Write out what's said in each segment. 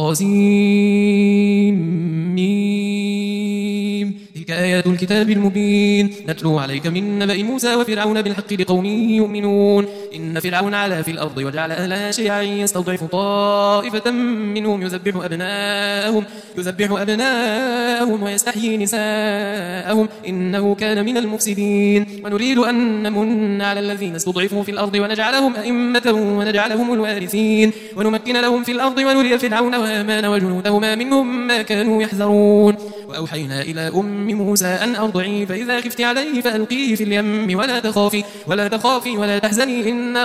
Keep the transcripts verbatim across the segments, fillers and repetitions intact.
طاسيم تلك آيات الكتاب المبين نتلو عليك من نبأ موسى وفرعون بالحق لقوم يؤمنون إن فرعون علا في الأرض وجعل أهلها شيعا يستضعف طائفة منهم يذبح أبناءهم يذبح أبناءهم ويستحيي نساءهم إنه كان من المفسدين ونريد أن نمن على الذين استضعفوا في الأرض ونجعلهم أئمة ونجعلهم الوارثين ونمكن لهم في الأرض ونري فرعون وهامان وجنودهما منهم ما كانوا يحذرون وأوحينا إلى أم موسى أن أرضعيه فإذا خفت عليه فألقيه في اليم ولا تخافي ولا تخافي ولا تحزني إنا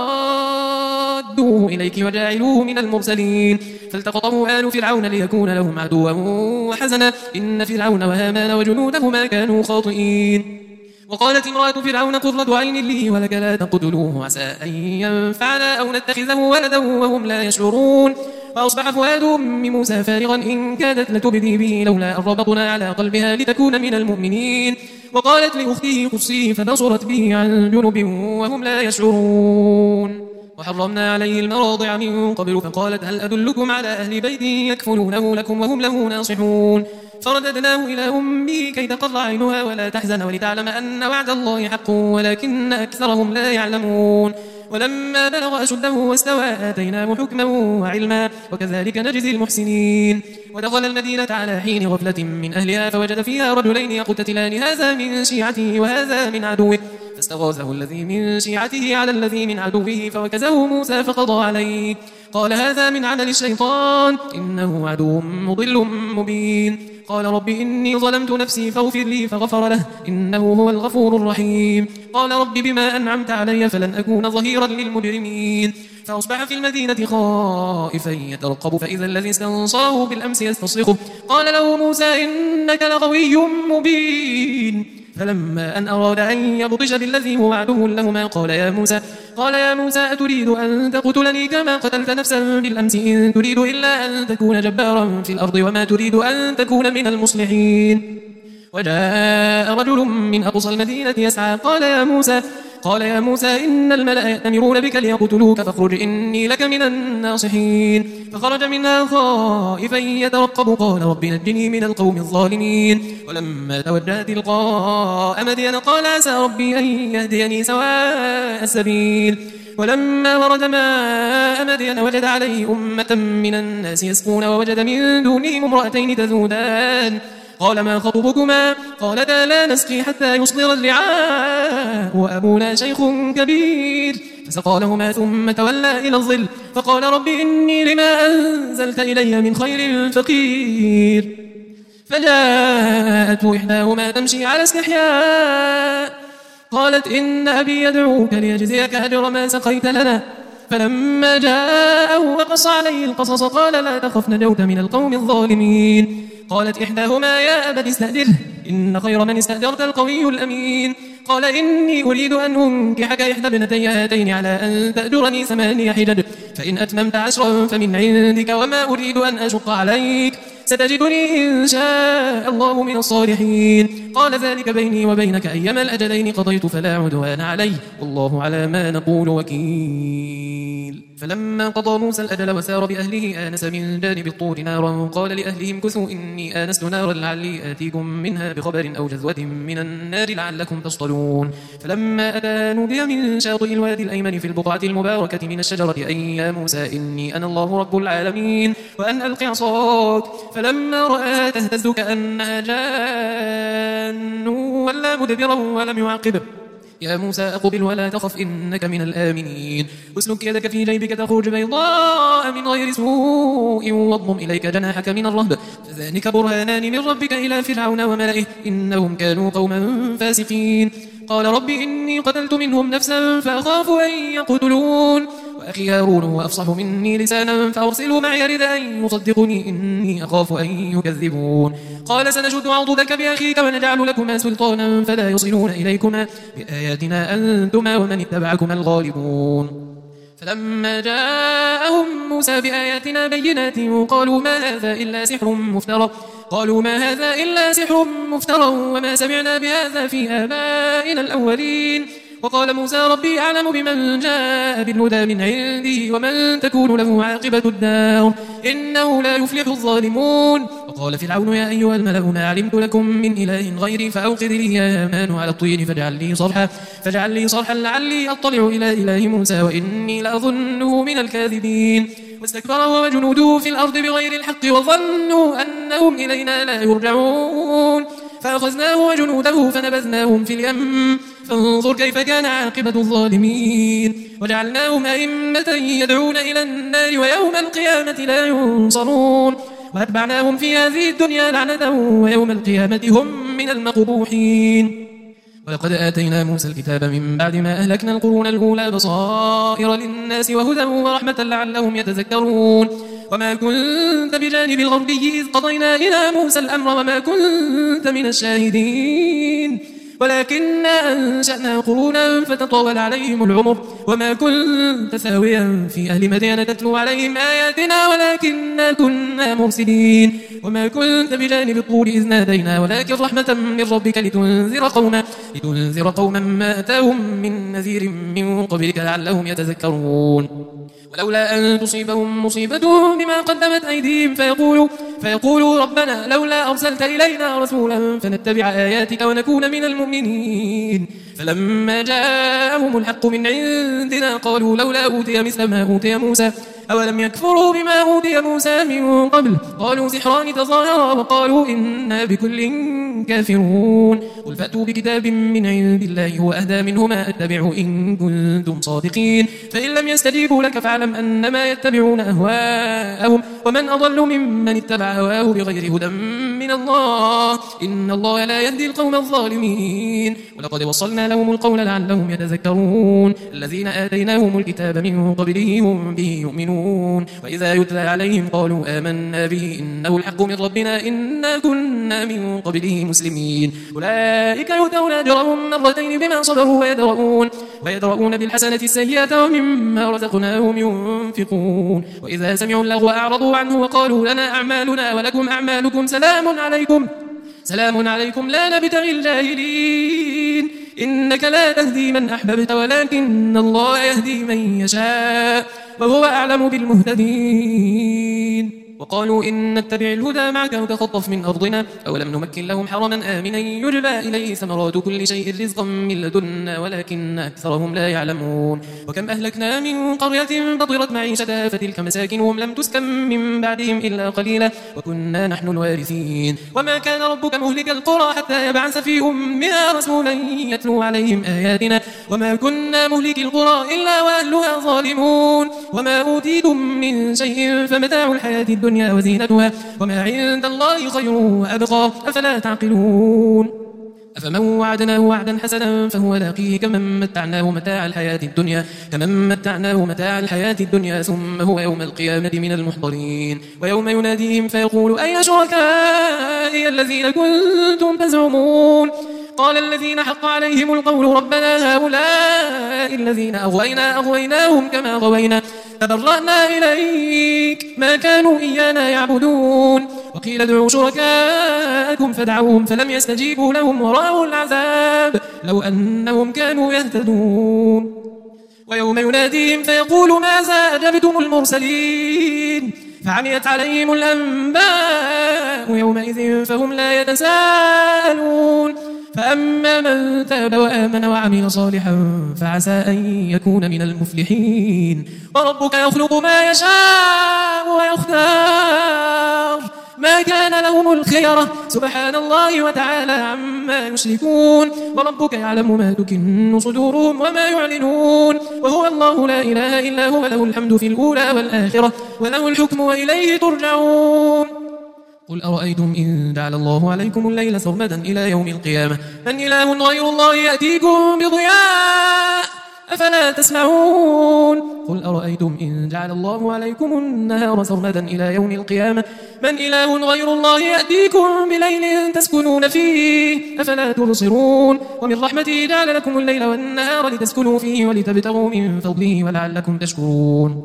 رادوه إليك وجاعلوه من المرسلين فالتقطه آل فرعون ليكون لهم عدوا وحزنا إن فرعون وهامان وجنودهما كانوا خاطئين وقالت امرأة فرعون قرة عين لي ولك لا تقتلوه عسى أن ينفعنا أو نتخذه ولدا وهم لا يشعرون فأصبح فؤاد أم موسى فارغا إن كادت لتبدي به لولا أن ربطنا على قلبها لتكون من المؤمنين وقالت لأخته قصيه فبصرت به عن جنب وهم لا يشعرون وحرمنا عليه المراضع من قبل فقالت هل أدلكم على أهل بيت يكفلونه لكم وهم له ناصحون فرددناه إلى أمه كي تقر عينها ولا تحزن ولتعلم أن وعد الله حق ولكن أكثرهم لا يعلمون ولما بلغ أشده واستوى آتيناه حكما وعلما وكذلك نجزي المحسنين ودخل المدينة على حين غفلة من أهلها فوجد فيها رجلين يقتتلان هذا من شيعته وهذا من عدوه فاستغاثه الذي من شيعته على الذي من عدوه فوكزه موسى فقضى عليه قال هذا من عمل الشيطان إنه عدو مضل مبين قال رب إني ظلمت نفسي فاغفر لي فغفر له إنه هو الغفور الرحيم قال رب بما أنعمت علي فلن أكون ظهيرا للمجرمين فأصبح في المدينة خائفا يترقب فإذا الذي استنصره بالأمس يستصرخه قال له موسى إنك لغوي مبين فلما أن أراد أن يبطش بالذي هو عدو لهما قال يا موسى قال يا موسى أتريد أن تقتلني كما قتلت نفسا بالأمس إن تريد إلا أن تكون جبارا في الأرض وما تريد أن تكون من المصلحين وجاء رجل من أقصى المدينة يسعى قال يا موسى قال يا موسى إن الملأ يأتمرون بك ليقتلوك فاخرج إني لك من الناصحين فخرج منها خائفا يترقب قال رب نجني من القوم الظالمين ولما توجه تلقاء مدين قال عسى ربي أن يهديني سواء السبيل ولما ورد ماء مدين وجد عليه أمة من الناس يسقون ووجد من دونهم امرأتين تذودان قال ما خطبكما قالتا لا نسقي حتى يصدر الرعاء وأبونا شيخ كبير فسقى لهما ثم تولى إلى الظل فقال رب إني لما أنزلت إلي من خير فقير فجاءته إحداهما تمشي على استحياء قالت إن أبي يدعوك ليجزيك أجر ما سقيت لنا فلما جاءه وقص عليه القصص قال لا تخف نجوت من القوم الظالمين قالت إحداهما يا أبت استأجره إن خير من استأجرت القوي الأمين قال إني أريد أن أنكحك إحدى ابنتي هاتين على أن تأجرني ثمانية حجج فإن أتممت عشرا فمن عندك وما أريد أن أشق عليك ستجدني إن شاء الله من الصالحين قال ذلك بيني وبينك أيما الأجلين قضيت فلا عدوان علي والله على ما نقول وكيل فلما قضى موسى الأجل وسار بأهله آنس من جانب الطور نارا قال لأهلهم كثوا إني آنست نارا لعلي آتيكم منها بخبر أو جذوة من النار لعلكم تصطلون فلما أتى نودي من شاطئ الوادي الأيمن في البقعة المباركة من الشجرة أن يا موسى إني أنا الله رب العالمين وأن ألق عصاك فلما رأى تهتز كأنها جان ولا مدبرا ولم يعقب يا موسى أقبل ولا تخف إنك من الآمنين اسلك يدك في جيبك تخرج بيضاء من غير سوء واضمم إليك جناحك من الرهب فذلك برهانان من ربك إلى فرعون وملئه إنهم كانوا قوما فاسقين قال رب إني قتلت منهم نفسا فأخاف أن يقتلون وأخي هارون هو أفصح مني لسانا فأرسله معي يرد أن يصدقني إني أخاف أن يكذبون قال سنشد عضدك بأخيك ونجعل لكما سلطانا فلا يصلون إليكما بآياتنا أنتما ومن اتبعكما الغالبون فلما جاءهم موسى بآياتنا بينات قالوا ما هذا إلا سحر مفترى قالوا ما هذا إلا سحر مفترى وما سمعنا بهذا في آبائنا الأولين وقال موسى ربي أعلم بمن جاء بالهدى من عندي ومن تكون له عاقبة الدار إنه لا يفلح الظالمون. وقال فرعون يا أيها الملأ ما علمت لكم من إله غيري فأوقد لي يا هامان على الطين فاجعل لي صرحا فاجعل لي صرحا لعلي أطلع إلى إله موسى وإني لأظنه من الكاذبين. واستكبر هو وجنوده في الأرض بغير الحق وظنوا أنهم إلينا لا يرجعون فأخذناه وجنوده فنبذناهم في اليم فانظر كيف كان عاقبة الظالمين. وجعلناهم أئمة يدعون إلى النار ويوم القيامة لا ينصرون وأتبعناهم في هذه الدنيا لعنة ويوم القيامة هم من المقبوحين. ولقد آتينا موسى الكتاب من بعد ما أهلكنا القرون الأولى بصائر للناس وهدى ورحمة لعلهم يتذكرون. وما كنت بجانب الغربي إذ قضينا إلى موسى الأمر وما كنت من الشاهدين ولكننا أنشأنا قرونا فتطول عليهم العمر وما كنت ثاويا في أهل مدين تتلو عليهم آياتنا ولكننا كنا مرسلين. وما كنت بجانب الطور إذ نادينا ولكن رحمة من ربك لتنذر قوما لتنذر قوما ما أتاهم من نذير من قبلك لعلهم يتذكرون. ولولا أن تصيبهم مصيبة بما قدمت أيديهم فيقولوا, فيقولوا ربنا لولا أرسلت إلينا رسولا فنتبع آياتك ونكون من المؤمنين فلما جاءهم الحق من عندنا قالوا لولا أوتي مثل ما أوتي موسى أولم يكفروا بما أوتي موسى من قبل قالوا سحران تظاهرا وقالوا إنا بكل كافرون. قل فأتوا بكتاب من عند الله هو أهدى منهما أتبعه إن كنتم صادقين فإن لم يستجيبوا لك فاعلم أنما يتبعون أهواءهم ومن أضل ممن اتبع هواه بغير هدى من الله إن الله لا يهدي القوم الظالمين. ولقد وصلنا لهم القول لعلهم يتذكرون الذين آتيناهم الكتاب من قبله هم به يؤمنون وإذا يتلى عليهم قالوا آمنا به إنه الحق من ربنا إنا كنا من قبله مسلمين. أولئك يؤتون أجرهم مرتين بما صبروا ويدرؤون, ويدرؤون بالحسنة السيئة ومما رزقناهم ينفقون. وإذا سمعوا اللغو أعرضوا عنه وقالوا لنا أعمالنا ولكم أعمالكم سلام عليكم سلام عليكم لا نبتغي الجاهلين إنك لا تهدي من أحببت ولكن الله يهدي من يشاء وهو أعلم بالمهتدين. وقالوا إن نتبع الهدى معك نتخطف من أرضنا أولم نمكن لهم حرما آمنا يجبى إليه ثمرات كل شيء رزقا من لدنا ولكن أكثرهم لا يعلمون. وكم أهلكنا من قرية بطرت معيشتها فتلك مساكنهم لم تسكن من بعدهم إلا قليلا وكنا نحن الوارثين. وما كان ربك مهلك القرى حتى يبعث في أمها رسولا يتلو عليهم آياتنا وما كنا مهلك القرى إلا وأهلها ظالمون. وما أوتيتم من شيء فمتاع الحياة الدنيا وزينتها وما عند الله خير وأبقى أفلا تعقلون. أفمن وعدناه وعدا حسنا فهو لاقيه كمن متعناه متاع الحياة الدنيا كمن متعناه متاع الحياة الدنيا ثم هو يوم القيامة من المحضرين. ويوم يناديهم فيقول أين شركائي الذين كنتم تزعمون قال الذين حق عليهم القول ربنا هؤلاء الذين أغوينا أغويناهم كما غوينا تبرأنا إليك ما كانوا إيانا يعبدون. وقيل ادعوا شركاءكم فدعوهم فلم يستجيبوا لهم ورأوا العذاب لو أنهم كانوا يهتدون. ويوم يناديهم فيقول ماذا أجبتم المرسلين فعميت عليهم الأنباء يومئذ فهم لا يتساءلون. فأما من تاب وآمن وعمل صالحا فعسى أن يكون من المفلحين. وربك يخلق ما يشاء ويختار ما كان لهم الخيرة سبحان الله وتعالى عما يشركون. وربك يعلم ما تكن صدورهم وما يعلنون وهو الله لا إله إلا هو له الحمد في الأولى والآخرة وله الحكم وإليه ترجعون. قل أرأيتم إن جعل الله عليكم الليل سرمدا إلى يوم القيامة من إله غير الله يأتيكم بضياء أفلا تسمعون. قل أرأيتم إن جعل الله عليكم النهار سرمدا إلى يوم القيامة من إله غير الله يأتيكم بليل تسكنون فيه أفلا تبصرون. ومن رحمته جعل لكم الليل والنهار لتسكنوا فيه ولتبتغوا من فضله ولعلكم تشكرون.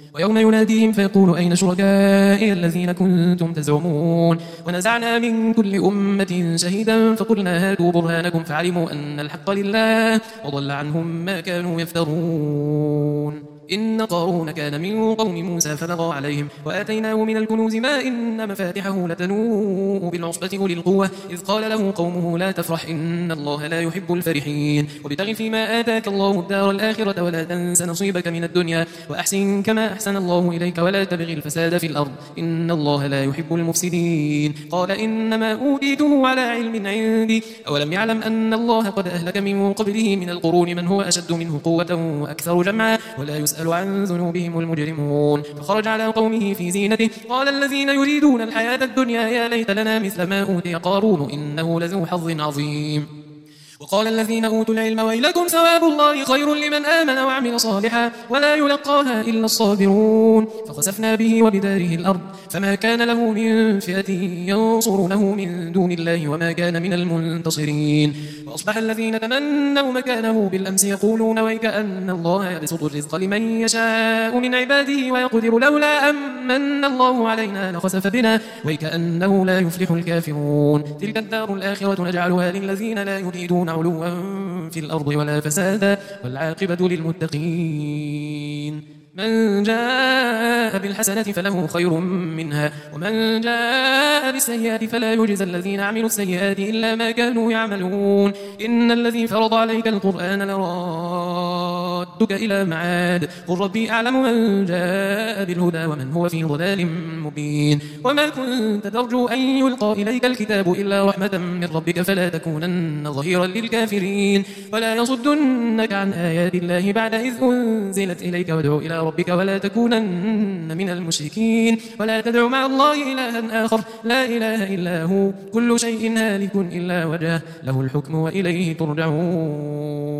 ويوم يناديهم فيقول أين شركائي الذين كنتم تزعمون ونزعنا من كل أمة شهيدا فقلنا هاتوا برهانكم فعلموا أن الحق لله وضل عنهم ما كانوا يفترون إن قارون كان من قوم موسى فبغى عليهم وآتيناه من الكنوز ما إن مفاتحه لتنوء بالعصبة أولي القوة إذ قال له قومه لا تفرح إن الله لا يحب الفرحين وابتغ فيما آتاك الله الدار الآخرة ولا تنس نصيبك من الدنيا وأحسن كما أحسن الله إليك ولا تبغي الفساد في الأرض إن الله لا يحب المفسدين قال إنما أوتيته على علم عندي أولم يعلم أن الله قد أهلك من قبله من القرون من هو أشد منه قوة وأكثر جمعا ولا يسأل عن ذنوبهم المجرمون فخرج على قومه في زينته قال الذين يريدون الحياة الدنيا يا ليت لنا مثل ما أوتي قارون إنه لذو حظ عظيم وقال الذين أوتوا العلم ويلكم ثواب الله خير لمن آمن وعمل صالحا ولا يلقاها إلا الصابرون فخسفنا به وبداره الأرض فما كان له من فئة ينصرونه من دون الله وما كان من المنتصرين وأصبح الذين تمنوا مكانه بالأمس يقولون ويكأن الله يبسط الرزق لمن يشاء من عباده ويقدر لولا أمن الله علينا لخسف بنا ويكأنه لا يفلح الكافرون تلك الدار الآخرة نجعلها للذين لا يريدون علوا في الأرض ولا فسادا والعاقبة للمتقين من جاء بالحسنة فله خير منها ومن جاء بالسيئة فلا يجزى الذين عملوا السيئات إلا ما كانوا يعملون إن الذي فرض عليك القرآن لرادك إلى معاد قل ربي أعلم من جاء بالهدى ومن هو في ضلال مبين وما كنت ترجو أن يلقى إليك الكتاب إلا رحمة من ربك فلا تكونن ظهيرا للكافرين ولا يصدنك عن آيات الله بعد إذ أنزلت إليك وادع إلى ربك ولا تكونن من المشركين ولا تدع مع الله إلها آخر لا إله إلا هو كل شيء هالك إلا وجهه له الحكم وإليه ترجعون